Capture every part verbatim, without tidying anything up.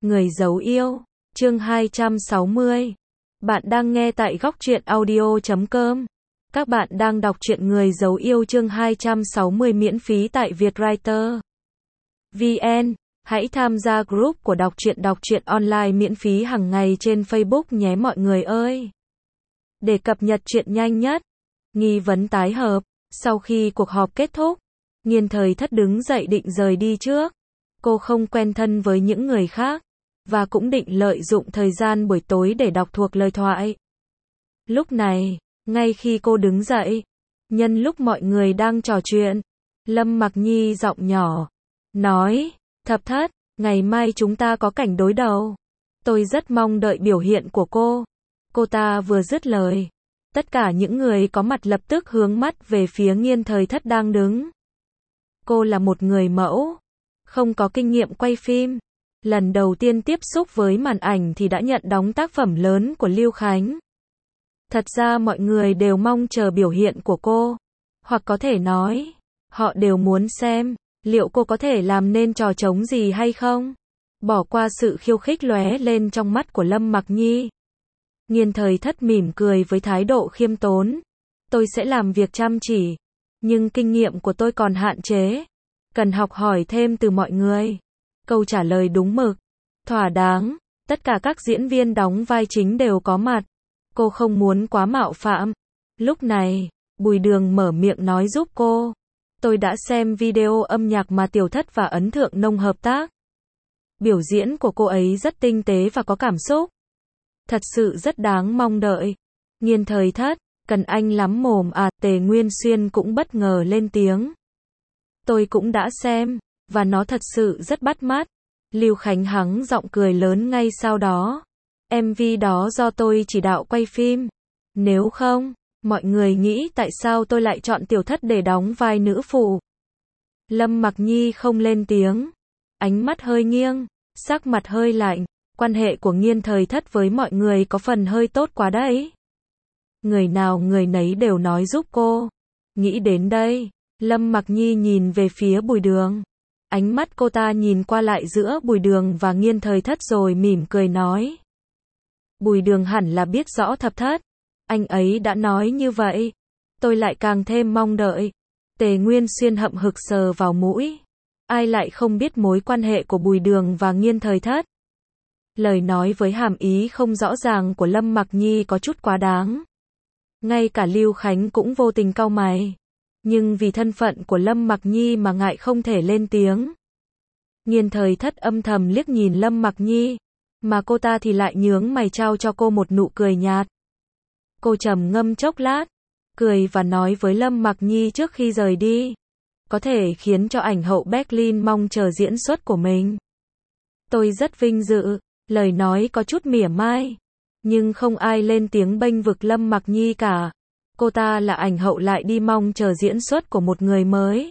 Người giấu yêu, chương hai trăm sáu mươi. Bạn đang nghe tại góc truyện audio chấm com. Các bạn đang đọc truyện Người giấu yêu chương hai trăm sáu mươi miễn phí tại Vietwriter vê en. Hãy tham gia group của đọc truyện đọc truyện online miễn phí hàng ngày trên Facebook nhé mọi người ơi. Để cập nhật truyện nhanh nhất. Nghi vấn tái hợp. Sau khi cuộc họp kết thúc, Nghiên Thời Thất đứng dậy định rời đi trước. Cô không quen thân với những người khác, và cũng định lợi dụng thời gian buổi tối để đọc thuộc lời thoại. Lúc này, ngay khi cô đứng dậy, nhân lúc mọi người đang trò chuyện, Lâm Mặc Nhi giọng nhỏ, nói, Thập Thất, ngày mai chúng ta có cảnh đối đầu. Tôi rất mong đợi biểu hiện của cô. Cô ta vừa dứt lời, tất cả những người có mặt lập tức hướng mắt về phía Nghiên Thời Thất đang đứng. Cô là một người mẫu, không có kinh nghiệm quay phim. Lần đầu tiên tiếp xúc với màn ảnh thì đã nhận đóng tác phẩm lớn của Lưu Khánh. Thật ra mọi người đều mong chờ biểu hiện của cô. Hoặc có thể nói, họ đều muốn xem, liệu cô có thể làm nên trò trống gì hay không? Bỏ qua sự khiêu khích lóe lên trong mắt của Lâm Mặc Nhi. Nghiên Thời Thất mỉm cười với thái độ khiêm tốn. Tôi sẽ làm việc chăm chỉ, nhưng kinh nghiệm của tôi còn hạn chế. Cần học hỏi thêm từ mọi người. Câu trả lời đúng mực, thỏa đáng, tất cả các diễn viên đóng vai chính đều có mặt. Cô không muốn quá mạo phạm. Lúc này, Bùi Đường mở miệng nói giúp cô. Tôi đã xem video âm nhạc mà Tiểu Thất và Ấn Thượng Nông hợp tác. Biểu diễn của cô ấy rất tinh tế và có cảm xúc. Thật sự rất đáng mong đợi. Nghiên Thời Thất, cần anh lắm mồm à, Tề Nguyên Xuyên cũng bất ngờ lên tiếng. Tôi cũng đã xem, và nó thật sự rất bắt mắt. Lưu Khánh hắng giọng cười lớn ngay sau đó. em vê đó do tôi chỉ đạo quay phim. Nếu không, mọi người nghĩ tại sao tôi lại chọn Tiểu Thất để đóng vai nữ phụ. Lâm Mặc Nhi không lên tiếng. Ánh mắt hơi nghiêng, sắc mặt hơi lạnh. Quan hệ của Nghiên Thời Thất với mọi người có phần hơi tốt quá đấy. Người nào người nấy đều nói giúp cô. Nghĩ đến đây, Lâm Mặc Nhi nhìn về phía Bùi Đường. Ánh mắt cô ta nhìn qua lại giữa Bùi Đường và Nghiên Thời Thất rồi mỉm cười nói. Bùi Đường hẳn là biết rõ Thập Thất. Anh ấy đã nói như vậy. Tôi lại càng thêm mong đợi. Tề Nguyên Xuyên hậm hực sờ vào mũi. Ai lại không biết mối quan hệ của Bùi Đường và Nghiên Thời Thất. Lời nói với hàm ý không rõ ràng của Lâm Mặc Nhi có chút quá đáng. Ngay cả Lưu Khánh cũng vô tình cau mày. Nhưng vì thân phận của Lâm Mặc Nhi mà ngại không thể lên tiếng. Nghiên Thời Thất âm thầm liếc nhìn Lâm Mặc Nhi, mà cô ta thì lại nhướng mày trao cho cô một nụ cười nhạt. Cô trầm ngâm chốc lát, cười và nói với Lâm Mặc Nhi trước khi rời đi. Có thể khiến cho ảnh hậu Berlin mong chờ diễn xuất của mình. Tôi rất vinh dự, lời nói có chút mỉa mai. Nhưng không ai lên tiếng bênh vực Lâm Mặc Nhi cả. Cô ta là ảnh hậu lại đi mong chờ diễn xuất của một người mới.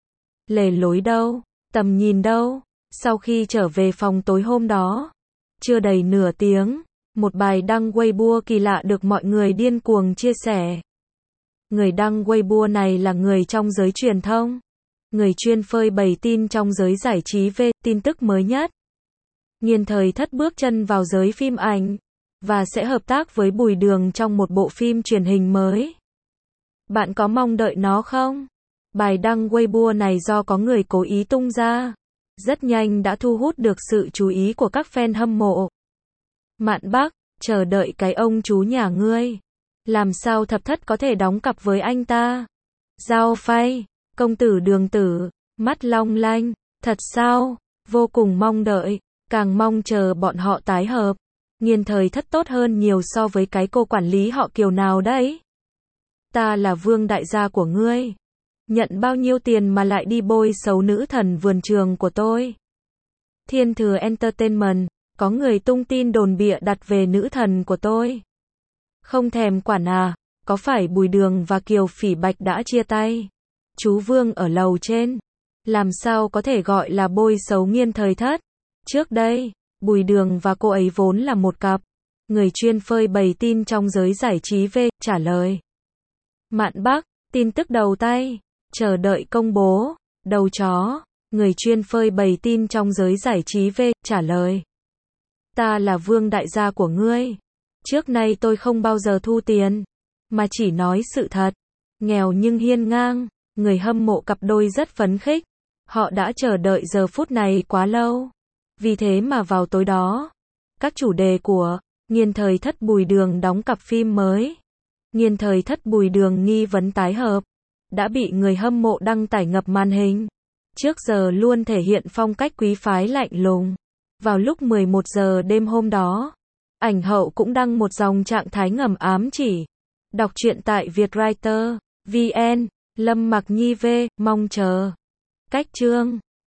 Lề lối đâu, tầm nhìn đâu. Sau khi trở về phòng tối hôm đó, chưa đầy nửa tiếng, một bài đăng Weibo kỳ lạ được mọi người điên cuồng chia sẻ. Người đăng Weibo này là người trong giới truyền thông, người chuyên phơi bày tin trong giới giải trí về tin tức mới nhất. Nghiên Thời Thất bước chân vào giới phim ảnh, và sẽ hợp tác với Bùi Đường trong một bộ phim truyền hình mới. Bạn có mong đợi nó không? Bài đăng Weibo này do có người cố ý tung ra. Rất nhanh đã thu hút được sự chú ý của các fan hâm mộ. Mạn Bắc, chờ đợi cái ông chú nhà ngươi. Làm sao Thập Thất có thể đóng cặp với anh ta? Giao Phay, công tử Đường Tử, mắt long lanh. Thật sao? Vô cùng mong đợi, càng mong chờ bọn họ tái hợp. Nghiên Thời Thất tốt hơn nhiều so với cái cô quản lý họ Kiều nào đấy. Ta là vương đại gia của ngươi. Nhận bao nhiêu tiền mà lại đi bôi xấu nữ thần vườn trường của tôi? Thiên Thừa Entertainment, có người tung tin đồn bịa đặt về nữ thần của tôi. Không thèm quản à, có phải Bùi Đường và Kiều Phỉ Bạch đã chia tay? Chú Vương ở lầu trên. Làm sao có thể gọi là bôi xấu Nghiên Thời Thất? Trước đây, Bùi Đường và cô ấy vốn là một cặp. Người chuyên phơi bày tin trong giới giải trí về trả lời. Mạn Bắc, tin tức đầu tay, chờ đợi công bố. Đầu chó, người chuyên phơi bày tin trong giới giải trí về trả lời. ta là Vương đại gia của ngươi. Trước nay tôi không bao giờ thu tiền, mà chỉ nói sự thật. Nghèo nhưng hiên ngang, người hâm mộ cặp đôi rất phấn khích. Họ đã chờ đợi giờ phút này quá lâu. Vì thế mà vào tối đó, các chủ đề của Nghiên thời thất Bùi Đường đóng cặp phim mới, Nghiên thời thất Bùi Đường nghi vấn tái hợp, đã bị người hâm mộ đăng tải ngập màn hình. Trước giờ luôn thể hiện phong cách quý phái lạnh lùng. Vào lúc mười một giờ đêm hôm đó, ảnh hậu cũng đăng một dòng trạng thái ngầm ám chỉ. Đọc truyện tại Vietwriter chấm vn, Lâm Mặc Nhi V, mong chờ. Cách chương